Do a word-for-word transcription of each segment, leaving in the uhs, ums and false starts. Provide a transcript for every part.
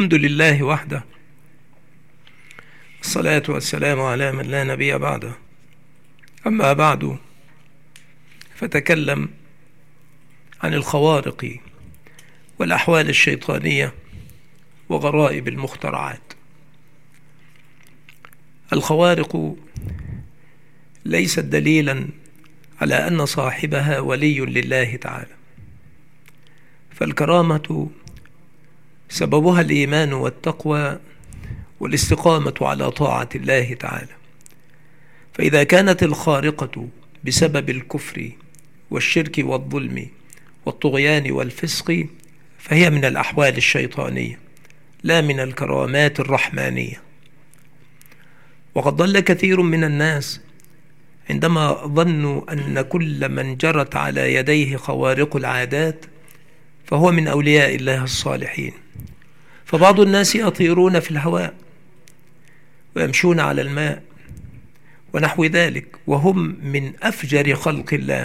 الحمد لله وحده، الصلاة والسلام على من لا نبي بعده. أما بعد، فتكلم عن الخوارق والأحوال الشيطانية وغرائب المخترعات. الخوارق ليست دليلا على أن صاحبها ولي لله تعالى، فالكرامة سببها الإيمان والتقوى والاستقامة على طاعة الله تعالى. فإذا كانت الخارقة بسبب الكفر والشرك والظلم والطغيان والفسق فهي من الأحوال الشيطانية لا من الكرامات الرحمانية. وقد ضل كثير من الناس عندما ظنوا أن كل من جرت على يديه خوارق العادات فهو من أولياء الله الصالحين. فبعض الناس يطيرون في الهواء ويمشون على الماء ونحو ذلك وهم من أفجر خلق الله،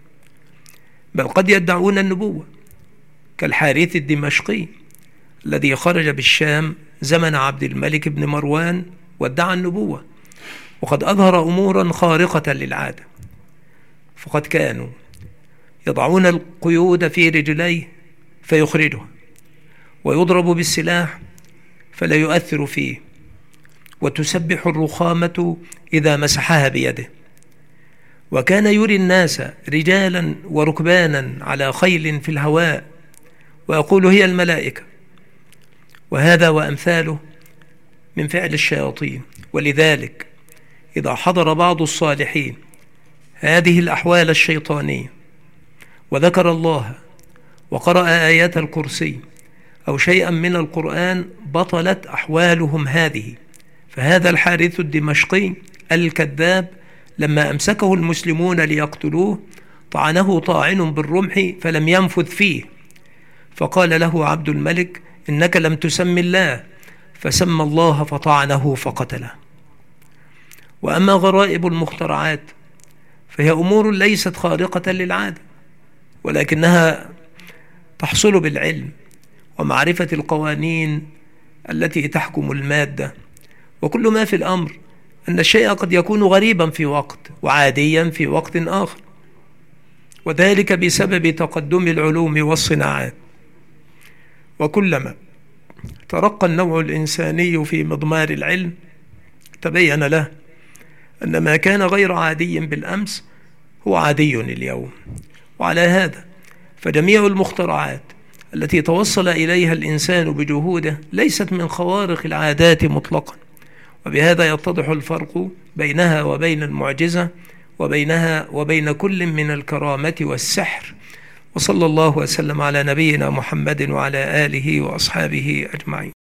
بل قد يدعون النبوة كالحارث الدمشقي الذي خرج بالشام زمن عبد الملك بن مروان وادعى النبوة، وقد أظهر أمورا خارقة للعادة. فقد كانوا يضعون القيود في رجليه فيخرجها، ويضرب بالسلاح فلا يؤثر فيه، وتسبح الرخامة إذا مسحها بيده. وكان يري الناس رجالا وركبانا على خيل في الهواء ويقول هي الملائكة، وهذا وأمثاله من فعل الشياطين. ولذلك إذا حضر بعض الصالحين هذه الأحوال الشيطانية وذكر الله وقرأ آيات الكرسي أو شيئا من القرآن بطلت أحوالهم هذه. فهذا الحارث الدمشقي الكذاب لما أمسكه المسلمون ليقتلوه طعنه طاعن بالرمح فلم ينفذ فيه، فقال له عبد الملك إنك لم تسم الله، فسمى الله فطعنه فقتله. وأما غرائب المخترعات فهي أمور ليست خارقة للعادة، ولكنها تحصل بالعلم ومعرفة القوانين التي تحكم المادة. وكل ما في الأمر أن الشيء قد يكون غريبا في وقت وعاديا في وقت آخر، وذلك بسبب تقدم العلوم والصناعات. وكلما ترقى النوع الإنساني في مضمار العلم تبين له أن ما كان غير عادي بالأمس هو عادي اليوم. وعلى هذا فجميع المخترعات التي توصل إليها الإنسان بجهوده ليست من خوارق العادات مطلقا، وبهذا يتضح الفرق بينها وبين المعجزة وبينها وبين كل من الكرامة والسحر. وصلى الله وسلم على نبينا محمد وعلى آله وأصحابه أجمعين.